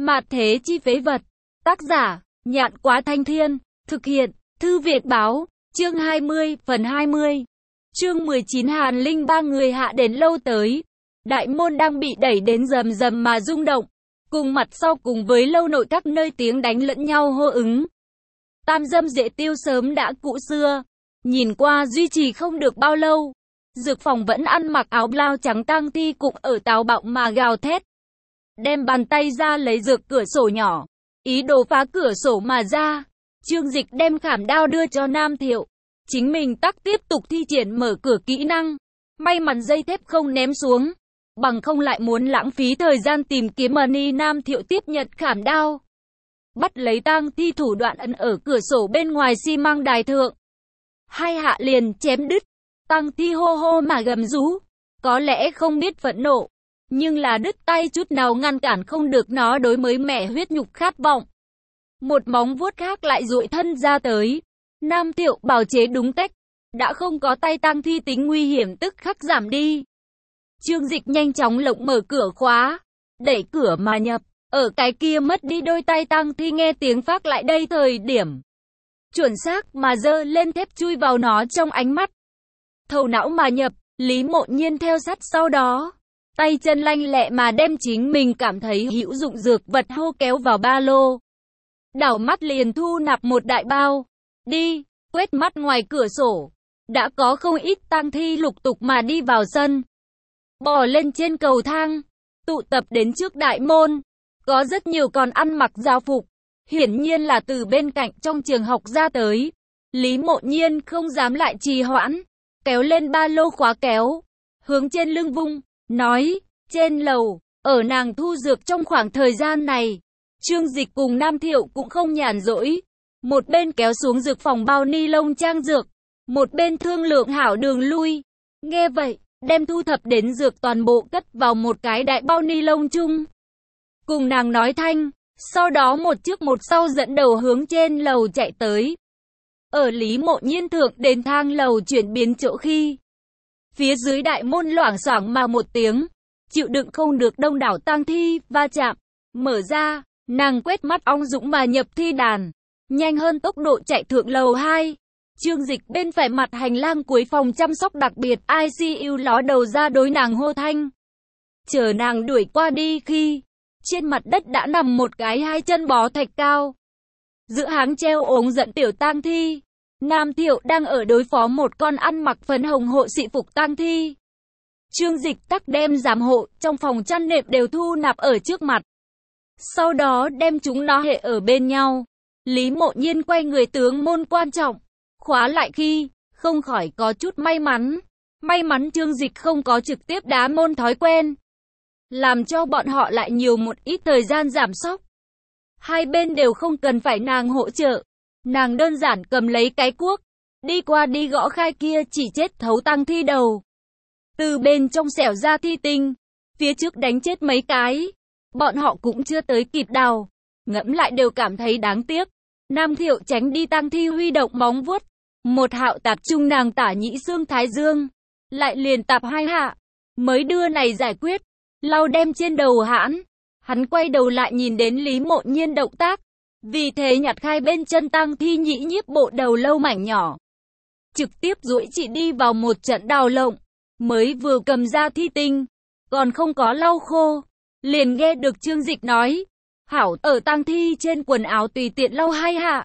Mạt thế chi phế vật. Tác giả, Nhạn Quá Thanh Thiên. Thực hiện, Thư Việt Báo. Chương 20, phần 20. Chương 19 Hàn Linh ba người hạ đến lâu tới. Đại môn đang bị đẩy đến rầm rầm mà rung động. Cùng mặt sau cùng với lâu nội các nơi tiếng đánh lẫn nhau hô ứng. Tam dâm dễ tiêu sớm đã cũ xưa. Nhìn qua duy trì không được bao lâu. Dược phòng vẫn ăn mặc áo blau trắng tang thi cũng ở táo bạo mà gào thét. Đem bàn tay ra lấy dược cửa sổ nhỏ. Ý đồ phá cửa sổ mà ra. Trương Dịch đem khảm đao đưa cho Nam Thiệu. Chính mình tắc tiếp tục thi triển mở cửa kỹ năng. May mắn dây thép không ném xuống. Bằng không lại muốn lãng phí thời gian tìm kiếm money. Nam Thiệu tiếp nhận khảm đao. Bắt lấy tang thi thủ đoạn ấn ở cửa sổ bên ngoài xi măng đài thượng. Hai hạ liền chém đứt. Tang thi hô hô mà gầm rú. Có lẽ không biết phẫn nộ. Nhưng là đứt tay chút nào ngăn cản không được nó đối mới mẻ huyết nhục khát vọng. Một móng vuốt khác lại duỗi thân ra tới. Nam Thiệu bào chế đúng cách. Đã không có tay tang thi tính nguy hiểm tức khắc giảm đi. Trương Dịch nhanh chóng lộng mở cửa khóa. Đẩy cửa mà nhập. Ở cái kia mất đi đôi tay tang thi nghe tiếng phát lại đây thời điểm. Chuẩn xác mà giơ lên thép chui vào nó trong ánh mắt. Thầu não mà nhập. Lý Mộ Nhiên theo sát sau đó. Tay chân lanh lẹ mà đem chính mình cảm thấy hữu dụng dược vật hô kéo vào ba lô. Đảo mắt liền thu nạp một đại bao. Đi, quét mắt ngoài cửa sổ. Đã có không ít tang thi lục tục mà đi vào sân. Bò lên trên cầu thang. Tụ tập đến trước đại môn. Có rất nhiều còn ăn mặc giáo phục. Hiển nhiên là từ bên cạnh trong trường học ra tới. Lý Mộ Nhiên không dám lại trì hoãn. Kéo lên ba lô khóa kéo. Hướng trên lưng vung. Nói, trên lầu, ở nàng thu dược trong khoảng thời gian này. Trương Dịch cùng Nam Thiệu cũng không nhàn rỗi. Một bên kéo xuống dược phòng bao ni lông trang dược. Một bên thương lượng hảo đường lui. Nghe vậy, đem thu thập đến dược toàn bộ cất vào một cái đại bao ni lông chung. Cùng nàng nói thanh, sau đó một trước một sau dẫn đầu hướng trên lầu chạy tới. Ở Lý Mộ Nhiên thượng đến thang lầu chuyển biến chỗ khi. Phía dưới đại môn loảng xoảng mà một tiếng. Chịu đựng không được đông đảo tang thi va chạm. Mở ra, nàng quét mắt ong dũng mà nhập thi đàn. Nhanh hơn tốc độ chạy thượng lầu 2. Trương Dịch bên phải mặt hành lang cuối phòng chăm sóc đặc biệt ICU ló đầu ra đối nàng hô thanh. Chờ nàng đuổi qua đi khi trên mặt đất đã nằm một cái hai chân bó thạch cao. Giữa háng treo ống dẫn tiểu tang thi. Nam Thiệu đang ở đối phó một con ăn mặc phấn hồng hộ sĩ phục tang thi. Trương Dịch tắc đem giám hộ trong phòng chăn nệm đều thu nạp ở trước mặt. Sau đó đem chúng nó hệ ở bên nhau. Lý Mộ Nhiên quay người tướng môn quan trọng. Khóa lại khi, không khỏi có chút may mắn. May mắn Trương Dịch không có trực tiếp đá môn thói quen. Làm cho bọn họ lại nhiều một ít thời gian giảm sốc. Hai bên đều không cần phải nàng hỗ trợ. Nàng đơn giản cầm lấy cái cuốc. Đi qua đi gõ khai kia chỉ chết thấu tang thi đầu. Từ bên trong xẻo ra thi tinh. Phía trước đánh chết mấy cái. Bọn họ cũng chưa tới kịp đào. Ngẫm lại đều cảm thấy đáng tiếc. Nam Thiệu tránh đi tang thi huy động móng vuốt. Một hạo tạp trung nàng tả nhĩ xương thái dương. Lại liền tạp hai hạ. Mới đưa này giải quyết. Lau đem trên đầu hãn. Hắn quay đầu lại nhìn đến Lý Mộ Nhiên động tác. Vì thế nhặt khai bên chân tang thi nhĩ nhiếp bộ đầu lâu mảnh nhỏ. Trực tiếp duỗi chỉ đi vào một trận đào lộng. Mới vừa cầm ra thi tinh. Còn không có lau khô. Liền nghe được Trương Dịch nói. Hảo ở tang thi trên quần áo tùy tiện lau hai hạ.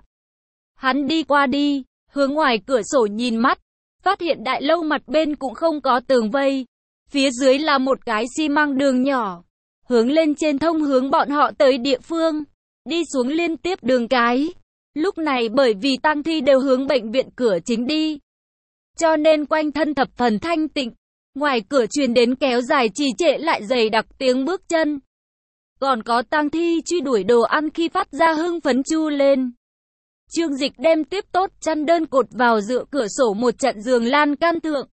Hắn đi qua đi. Hướng ngoài cửa sổ nhìn mắt. Phát hiện đại lâu mặt bên cũng không có tường vây. Phía dưới là một cái xi măng đường nhỏ. Hướng lên trên thông hướng bọn họ tới địa phương. Đi xuống liên tiếp đường cái. Lúc này bởi vì tang thi đều hướng bệnh viện cửa chính đi. Cho nên quanh thân thập phần thanh tịnh. Ngoài cửa truyền đến kéo dài trì trệ lại dày đặc tiếng bước chân. Còn có tang thi truy đuổi đồ ăn khi phát ra hưng phấn chu lên. Trương Dịch đem tiếp tốt chăn đơn cột vào dựa cửa sổ một trận giường lan can thượng.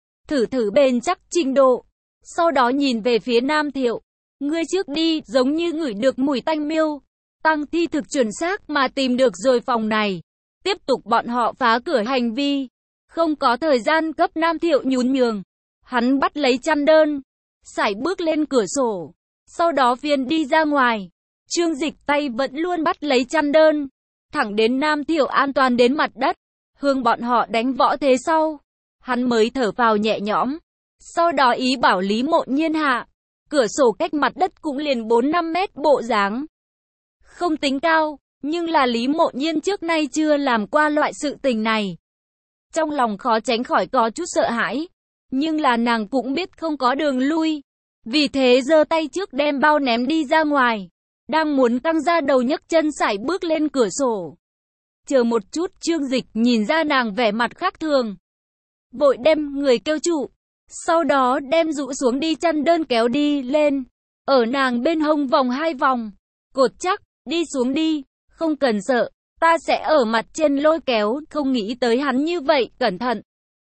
Thử bền chắc trình độ. Sau đó nhìn về phía Nam Thiệu. Ngươi trước đi giống như ngửi được mùi tanh miêu. Tang thi thực chuẩn xác mà tìm được rồi phòng này. Tiếp tục bọn họ phá cửa hành vi. Không có thời gian cấp Nam Thiệu nhún nhường. Hắn bắt lấy chăn đơn. Sải bước lên cửa sổ. Sau đó phiên đi ra ngoài. Trương Dịch tay vẫn luôn bắt lấy chăn đơn, thẳng đến Nam Thiệu an toàn đến mặt đất, hướng bọn họ đánh võ thế sau, hắn mới thở vào nhẹ nhõm. Sau đó ý bảo Lý Mộ Nhiên hạ, cửa sổ cách mặt đất cũng liền 4-5 mét bộ dáng. Không tính cao, nhưng là Lý Mộ Nhiên trước nay chưa làm qua loại sự tình này. Trong lòng khó tránh khỏi có chút sợ hãi, nhưng là nàng cũng biết không có đường lui. Vì thế giơ tay trước đem bao ném đi ra ngoài, đang muốn căng ra đầu nhấc chân sải bước lên cửa sổ. Chờ một chút, Trương Dịch nhìn ra nàng vẻ mặt khác thường, vội đem người kêu trụ, sau đó đem dụ xuống đi chăn đơn kéo đi lên, ở nàng bên hông vòng 2 vòng, cột chắc, đi xuống đi, không cần sợ, ta sẽ ở mặt trên lôi kéo. Không nghĩ tới hắn như vậy cẩn thận.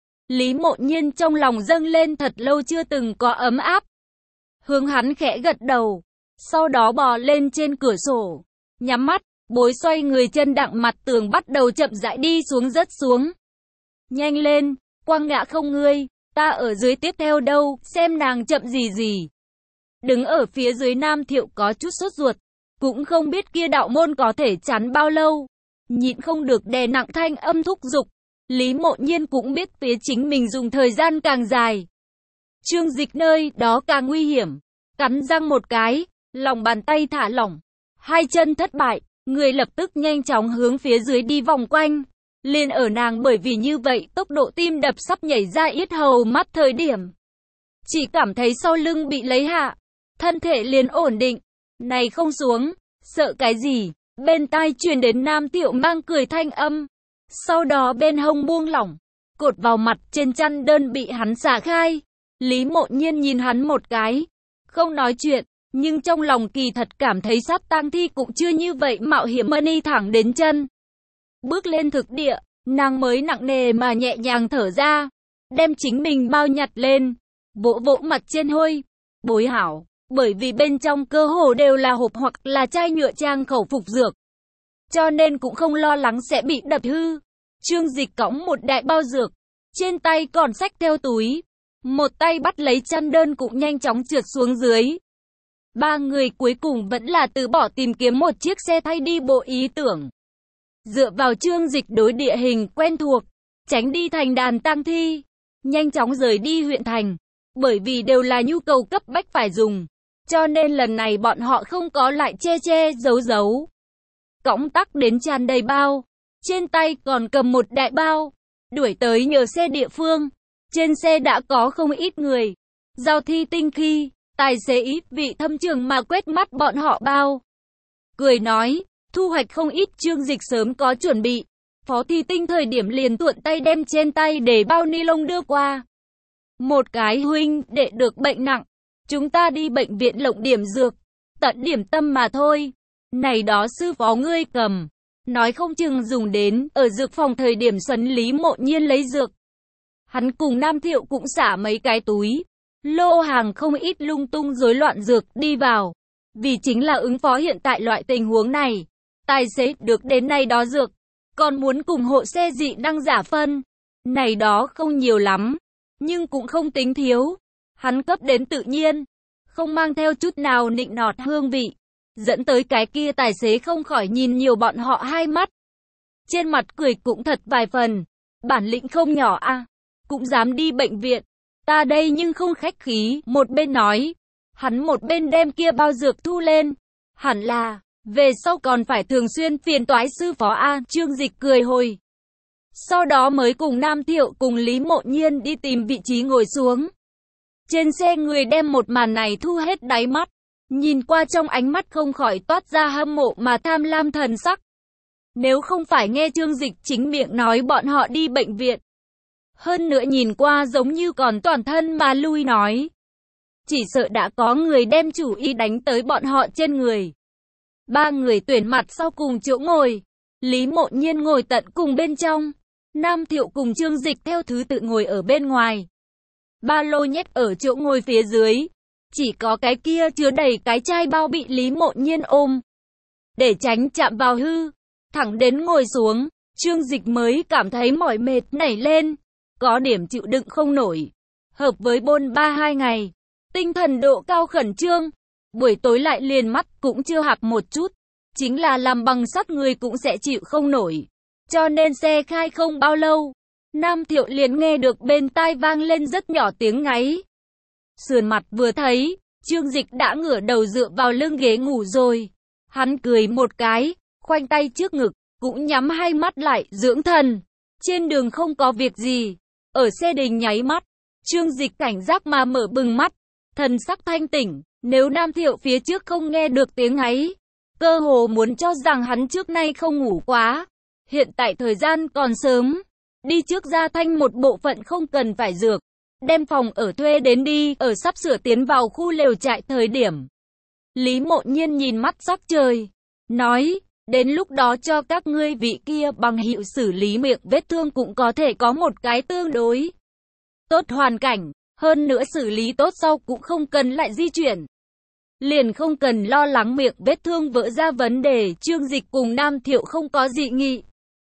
Lý Mộ Nhiên trong lòng dâng lên thật lâu chưa từng có ấm áp. Hướng hắn khẽ gật đầu, sau đó bò lên trên cửa sổ, nhắm mắt, bối xoay người chân đặng mặt tường bắt đầu chậm rãi đi xuống rớt xuống. Nhanh lên, quang ngã không ngươi, ta ở dưới tiếp theo đâu, xem nàng chậm gì. Đứng ở phía dưới Nam Thiệu có chút sốt ruột, cũng không biết kia đạo môn có thể chắn bao lâu, nhịn không được đè nặng thanh âm thúc giục. Lý Mộ Nhiên cũng biết phía chính mình dùng thời gian càng dài, Trương Dịch nơi đó càng nguy hiểm, cắn răng một cái, lòng bàn tay thả lỏng, hai chân thất bại, người lập tức nhanh chóng hướng phía dưới đi vòng quanh. Liền ở nàng bởi vì như vậy tốc độ tim đập sắp nhảy ra yết hầu mắt thời điểm, chỉ cảm thấy sau lưng bị lấy hạ, thân thể liền ổn định. Này không xuống, sợ cái gì? Bên tai truyền đến Nam Thiệu mang cười thanh âm. Sau đó bên hông buông lỏng, cột vào mặt trên chăn đơn bị hắn xả khai. Lý Mộ Nhiên nhìn hắn một cái, không nói chuyện, nhưng trong lòng kỳ thật cảm thấy sát tang thi cũng chưa như vậy mạo hiểm mà đi thẳng đến chân. Bước lên thực địa, nàng mới nặng nề mà nhẹ nhàng thở ra, đem chính mình bao nhặt lên, vỗ vỗ mặt trên hôi, bối hảo, bởi vì bên trong cơ hồ đều là hộp hoặc là chai nhựa trang khẩu phục dược, cho nên cũng không lo lắng sẽ bị đập hư. Trương Dịch cõng một đại bao dược, trên tay còn xách theo túi, một tay bắt lấy chăn đơn cũng nhanh chóng trượt xuống dưới. Ba người cuối cùng vẫn là từ bỏ tìm kiếm một chiếc xe thay đi bộ ý tưởng. Dựa vào Trương Dịch đối địa hình quen thuộc, tránh đi thành đàn tang thi, nhanh chóng rời đi huyện thành, bởi vì đều là nhu cầu cấp bách phải dùng, cho nên lần này bọn họ không có lại che giấu. Cõng tắc đến tràn đầy bao, trên tay còn cầm một đại bao, đuổi tới nhờ xe địa phương. Trên xe đã có không ít người, Giao Thi Tinh khi, tài xế ít vị thâm trường mà quét mắt bọn họ bao, cười nói, thu hoạch không ít. Trương Dịch sớm có chuẩn bị, Phó Thi Tinh thời điểm liền thuận tay đem trên tay để bao ni lông đưa qua. Một cái huynh đệ được bệnh nặng, chúng ta đi bệnh viện lộng điểm dược, tận điểm tâm mà thôi. Này đó sư phó ngươi cầm, nói không chừng dùng đến ở dược phòng thời điểm xuân. Lý Mộ Nhiên lấy dược. Hắn cùng Nam Thiệu cũng xả mấy cái túi, lô hàng không ít lung tung rối loạn dược đi vào. Vì chính là ứng phó hiện tại loại tình huống này, tài xế được đến này đó dược, còn muốn cùng hộ xe dị năng giả phân. Này đó không nhiều lắm, nhưng cũng không tính thiếu. Hắn cấp đến tự nhiên, không mang theo chút nào nịnh nọt hương vị, dẫn tới cái kia tài xế không khỏi nhìn nhiều bọn họ hai mắt. Trên mặt cười cũng thật vài phần, bản lĩnh không nhỏ a, cũng dám đi bệnh viện, ta đây nhưng không khách khí. Một bên nói, hắn một bên đem kia bao dược thu lên. Hẳn là, về sau còn phải thường xuyên phiền toái sư phó a. Trương Dịch cười hồi, sau đó mới cùng Nam Thiệu cùng Lý Mộ Nhiên đi tìm vị trí ngồi xuống. Trên xe người đem một màn này thu hết đáy mắt, nhìn qua trong ánh mắt không khỏi toát ra hâm mộ mà tham lam thần sắc. Nếu không phải nghe Trương Dịch chính miệng nói bọn họ đi bệnh viện, hơn nữa nhìn qua giống như còn toàn thân mà lui nói, chỉ sợ đã có người đem chủ ý đánh tới bọn họ trên người. Ba người tuyển mặt sau cùng chỗ ngồi, Lý Mộ Nhiên ngồi tận cùng bên trong, Nam Thiệu cùng Trương Dịch theo thứ tự ngồi ở bên ngoài. Ba lô nhét ở chỗ ngồi phía dưới, chỉ có cái kia chứa đầy cái chai bao bị Lý Mộ Nhiên ôm, để tránh chạm vào hư. Thẳng đến ngồi xuống, Trương Dịch mới cảm thấy mỏi mệt nảy lên, có điểm chịu đựng không nổi. Hợp với bôn ba 2 ngày, tinh thần độ cao khẩn trương, buổi tối lại liền mắt cũng chưa hạp một chút. Chính là làm bằng sắt người cũng sẽ chịu không nổi. Cho nên xe khai không bao lâu, Nam Thiệu liền nghe được bên tai vang lên rất nhỏ tiếng ngáy. Sườn mặt vừa thấy, Trương Dịch đã ngửa đầu dựa vào lưng ghế ngủ rồi. Hắn cười một cái, khoanh tay trước ngực, cũng nhắm hai mắt lại, dưỡng thần. Trên đường không có việc gì. Ở xe đình nháy mắt, Trương Dịch cảnh giác mà mở bừng mắt, thần sắc thanh tỉnh. Nếu Nam Thiệu phía trước không nghe được tiếng ấy, cơ hồ muốn cho rằng hắn trước nay không ngủ quá. Hiện tại thời gian còn sớm, đi trước Gia Thanh một bộ phận không cần phải dược, đem phòng ở thuê đến đi, ở sắp sửa tiến vào khu lều trại thời điểm. Lý Mộ Nhiên nhìn mắt sắc trời, nói, đến lúc đó cho các ngươi vị kia bằng hữu xử lý miệng vết thương cũng có thể có một cái tương đối tốt hoàn cảnh, hơn nữa xử lý tốt sau cũng không cần lại di chuyển. Liền không cần lo lắng miệng vết thương vỡ ra vấn đề. Trương Dịch cùng Nam Thiệu không có dị nghị.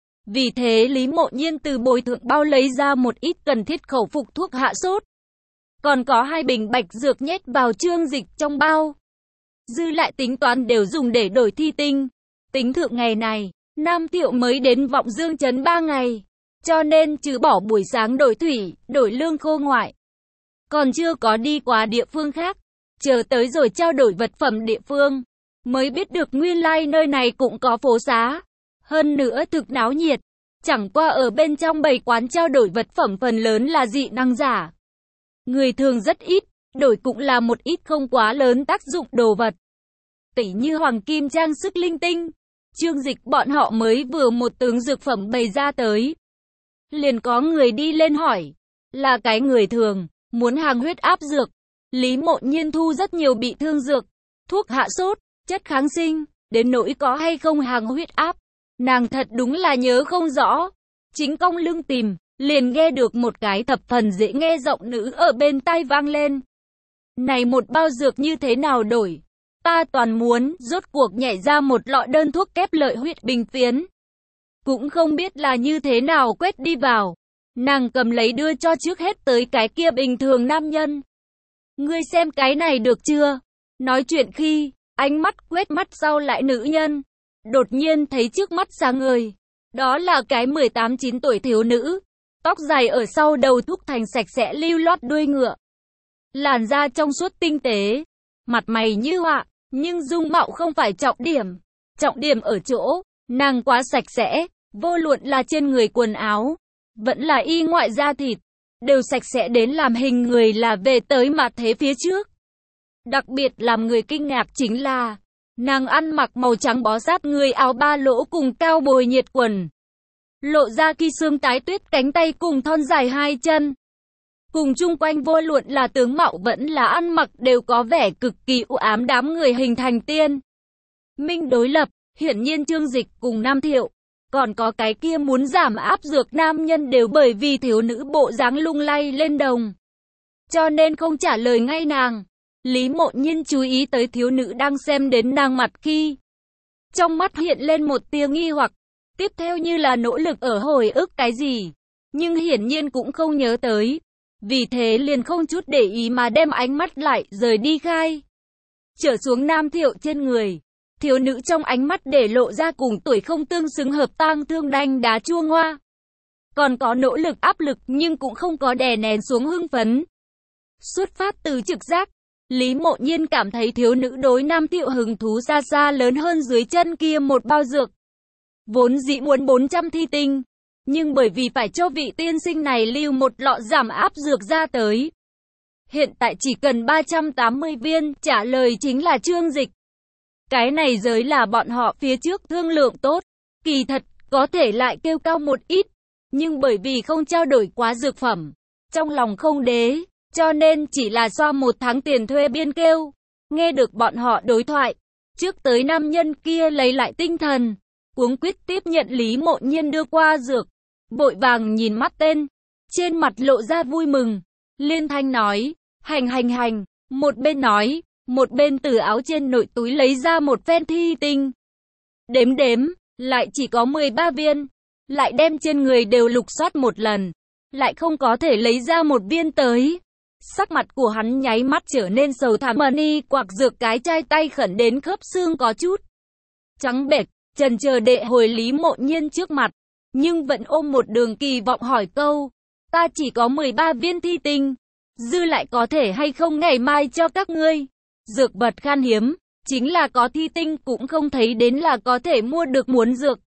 Vì thế Lý Mộ Nhiên từ bồi thượng bao lấy ra một ít cần thiết khẩu phục thuốc hạ sốt. Còn có 2 bình bạch dược nhét vào Trương Dịch trong bao. Dư lại tính toán đều dùng để đổi thi tinh. Tính thượng ngày này, Nam Thiệu mới đến Vọng Dương Trấn 3 ngày. Cho nên trừ bỏ buổi sáng đổi thủy, đổi lương khô ngoại, còn chưa có đi qua địa phương khác. Chờ tới rồi trao đổi vật phẩm địa phương, mới biết được nguyên lai nơi này cũng có phố xá. Hơn nữa thực náo nhiệt, chẳng qua ở bên trong bầy quán trao đổi vật phẩm phần lớn là dị năng giả. Người thường rất ít, đổi cũng là một ít không quá lớn tác dụng đồ vật. Tỉ như hoàng kim trang sức linh tinh. Trương Dịch bọn họ mới vừa một tướng dược phẩm bày ra tới. Liền có người đi lên hỏi, là cái người thường, muốn hàng huyết áp dược. Lý Mộ Nhiên thu rất nhiều bị thương dược, thuốc hạ sốt, chất kháng sinh, đến nỗi có hay không hàng huyết áp. Nàng thật đúng là nhớ không rõ. Chính cong lưng tìm, liền nghe được một cái thập phần dễ nghe giọng nữ ở bên tai vang lên. Này một bao dược như thế nào đổi? Ta toàn muốn, rốt cuộc nhảy ra một lọ đơn thuốc kép lợi huyết bình phiến. Cũng không biết là như thế nào quét đi vào. Nàng cầm lấy đưa cho trước hết tới cái kia bình thường nam nhân. Ngươi xem cái này được chưa? Nói chuyện khi, ánh mắt quét mắt sau lại nữ nhân. Đột nhiên thấy trước mắt sáng ngời. Đó là cái 18-19 tuổi thiếu nữ. Tóc dài ở sau đầu thúc thành sạch sẽ lưu loát đuôi ngựa. Làn da trong suốt tinh tế. Mặt mày như họa, nhưng dung mạo không phải trọng điểm. Trọng điểm ở chỗ, nàng quá sạch sẽ. Vô luận là trên người quần áo, vẫn là y ngoại da thịt, đều sạch sẽ đến làm hình người là về tới mặt thế phía trước. Đặc biệt làm người kinh ngạc chính là, nàng ăn mặc màu trắng bó sát người áo ba lỗ cùng cao bồi nhiệt quần. Lộ ra khi xương tái tuyết cánh tay cùng thon dài 2 chân. Cùng chung quanh vô luận là tướng mạo vẫn là ăn mặc đều có vẻ cực kỳ u ám đám người hình thành tiên minh đối lập. Hiển nhiên Trương Dịch cùng Nam Thiệu, còn có cái kia muốn giảm áp dược nam nhân đều bởi vì thiếu nữ bộ dáng lung lay lên đồng. Cho nên không trả lời ngay nàng. Lý Mộ Nhiên chú ý tới thiếu nữ đang xem đến nàng mặt khi. Trong mắt hiện lên một tia nghi hoặc. Tiếp theo như là nỗ lực ở hồi ức cái gì. Nhưng hiển nhiên cũng không nhớ tới. Vì thế liền không chút để ý mà đem ánh mắt lại rời đi khai. Trở xuống Nam Thiệu trên người. Thiếu nữ trong ánh mắt để lộ ra cùng tuổi không tương xứng hợp tang thương đanh đá chua ngoa. Còn có nỗ lực áp lực nhưng cũng không có đè nén xuống hưng phấn. Xuất phát từ trực giác, Lý Mộ Nhiên cảm thấy thiếu nữ đối Nam Thiệu hứng thú xa xa lớn hơn dưới chân kia một bao dược. Vốn dĩ muốn 400 thi tinh, nhưng bởi vì phải cho vị tiên sinh này lưu một lọ giảm áp dược ra tới. Hiện tại chỉ cần 380 viên, trả lời chính là Trương Dịch. Cái này giới là bọn họ phía trước thương lượng tốt, kỳ thật, có thể lại kêu cao một ít, nhưng bởi vì không trao đổi quá dược phẩm, trong lòng không đế, cho nên chỉ là do 1 tháng tiền thuê biên kêu. Nghe được bọn họ đối thoại, trước tới nam nhân kia lấy lại tinh thần, cuống quyết tiếp nhận Lý Mộ Nhiên đưa qua dược, vội vàng nhìn mắt tên, trên mặt lộ ra vui mừng, liên thanh nói, hành, một bên nói, một bên từ áo trên nội túi lấy ra một phen thi tinh. Đếm, lại chỉ có 13 viên, lại đem trên người đều lục soát một lần, lại không có thể lấy ra một viên tới. Sắc mặt của hắn nháy mắt trở nên sầu thảm, Mani quạc dược cái chai tay khẩn đến khớp xương có chút trắng bệch, chần chờ đệ hồi Lý Mộ Nhiên trước mặt, nhưng vẫn ôm một đường kỳ vọng hỏi câu, ta chỉ có 13 viên thi tinh, dư lại có thể hay không ngày mai cho các ngươi. Dược vật khan hiếm, chính là có thi tinh cũng không thấy đến là có thể mua được muốn dược.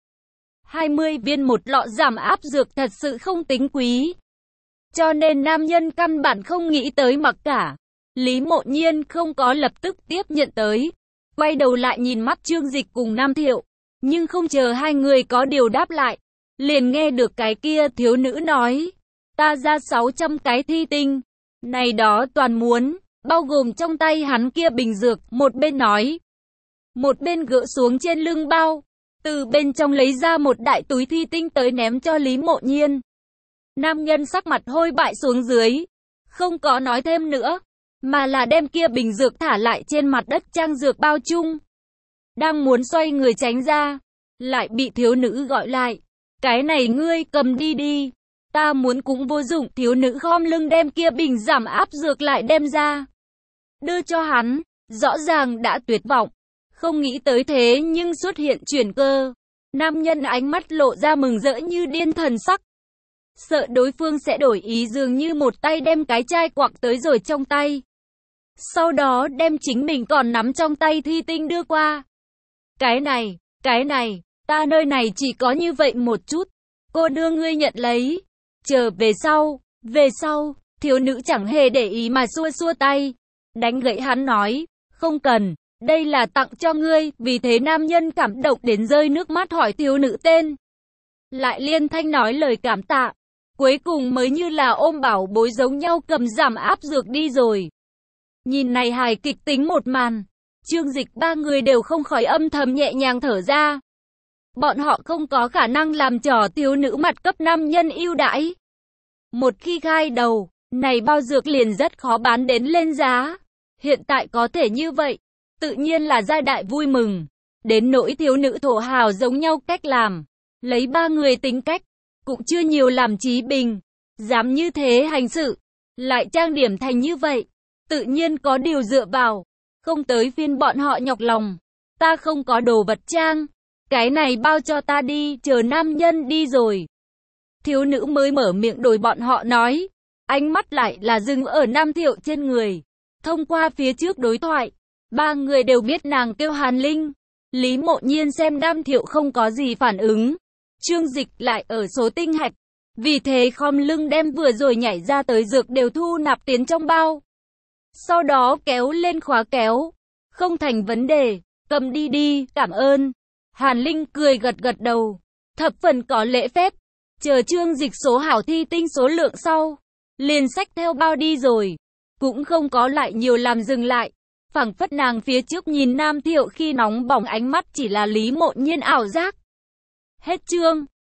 20 viên một lọ giảm áp dược thật sự không tính quý. Cho nên nam nhân căn bản không nghĩ tới mặc cả. Lý Mộ Nhiên không có lập tức tiếp nhận tới. Quay đầu lại nhìn mắt Trương Dịch cùng Nam Thiệu. Nhưng không chờ hai người có điều đáp lại. Liền nghe được cái kia thiếu nữ nói. Ta ra 600 cái thi tinh. Này đó toàn muốn, bao gồm trong tay hắn kia bình dược. Một bên nói. Một bên gỡ xuống trên lưng bao. Từ bên trong lấy ra một đại túi thi tinh tới ném cho Lý Mộ Nhiên. Nam nhân sắc mặt hôi bại xuống dưới, không có nói thêm nữa, mà là đem kia bình dược thả lại trên mặt đất trang dược bao chung. Đang muốn xoay người tránh ra, lại bị thiếu nữ gọi lại. Cái này ngươi cầm đi đi, ta muốn cũng vô dụng. Thiếu nữ khom lưng đem kia bình giảm áp dược lại đem ra, đưa cho hắn, rõ ràng đã tuyệt vọng. Không nghĩ tới thế nhưng xuất hiện chuyển cơ. Nam nhân ánh mắt lộ ra mừng rỡ như điên thần sắc. Sợ đối phương sẽ đổi ý dường như một tay đem cái chai quặc tới rồi trong tay. Sau đó đem chính mình còn nắm trong tay thi tinh đưa qua. Cái này, ta nơi này chỉ có như vậy một chút. Cô đưa ngươi nhận lấy. Chờ về sau, thiếu nữ chẳng hề để ý mà xua xua tay. Đánh gãy hắn nói, không cần, đây là tặng cho ngươi. Vì thế nam nhân cảm động đến rơi nước mắt hỏi thiếu nữ tên. Lại liên thanh nói lời cảm tạ. Cuối cùng mới như là ôm bảo bối giống nhau cầm giảm áp dược đi rồi. Nhìn này hài kịch tính một màn, Trương Dịch ba người đều không khỏi âm thầm nhẹ nhàng thở ra. Bọn họ không có khả năng làm trò thiếu nữ mặt cấp nam nhân ưu đãi. Một khi khai đầu, này bao dược liền rất khó bán đến lên giá. Hiện tại có thể như vậy, tự nhiên là giai đại vui mừng. Đến nỗi thiếu nữ thổ hào giống nhau cách làm, lấy ba người tính cách, cũng chưa nhiều làm trí bình, dám như thế hành sự, lại trang điểm thành như vậy, tự nhiên có điều dựa vào, không tới phiên bọn họ nhọc lòng. Ta không có đồ vật trang, cái này bao cho ta đi, chờ nam nhân đi rồi. Thiếu nữ mới mở miệng đổi bọn họ nói, ánh mắt lại là dừng ở Nam Thiệu trên người. Thông qua phía trước đối thoại, ba người đều biết nàng kêu Hàn Linh. Lý Mộ Nhiên xem Nam Thiệu không có gì phản ứng. Trương Dịch lại ở số tinh hạch, vì thế khom lưng đem vừa rồi nhảy ra tới dược đều thu nạp tiến trong bao. Sau đó kéo lên khóa kéo, không thành vấn đề, cầm đi đi, cảm ơn. Hàn Linh cười gật gật đầu, thập phần có lễ phép, chờ Trương Dịch số hảo thi tinh số lượng sau, liền xách theo bao đi rồi, cũng không có lại nhiều làm dừng lại. Phảng phất nàng phía trước nhìn Nam Thiệu khi nóng bỏng ánh mắt chỉ là Lý Mộ Nhiên ảo giác. Hết chương.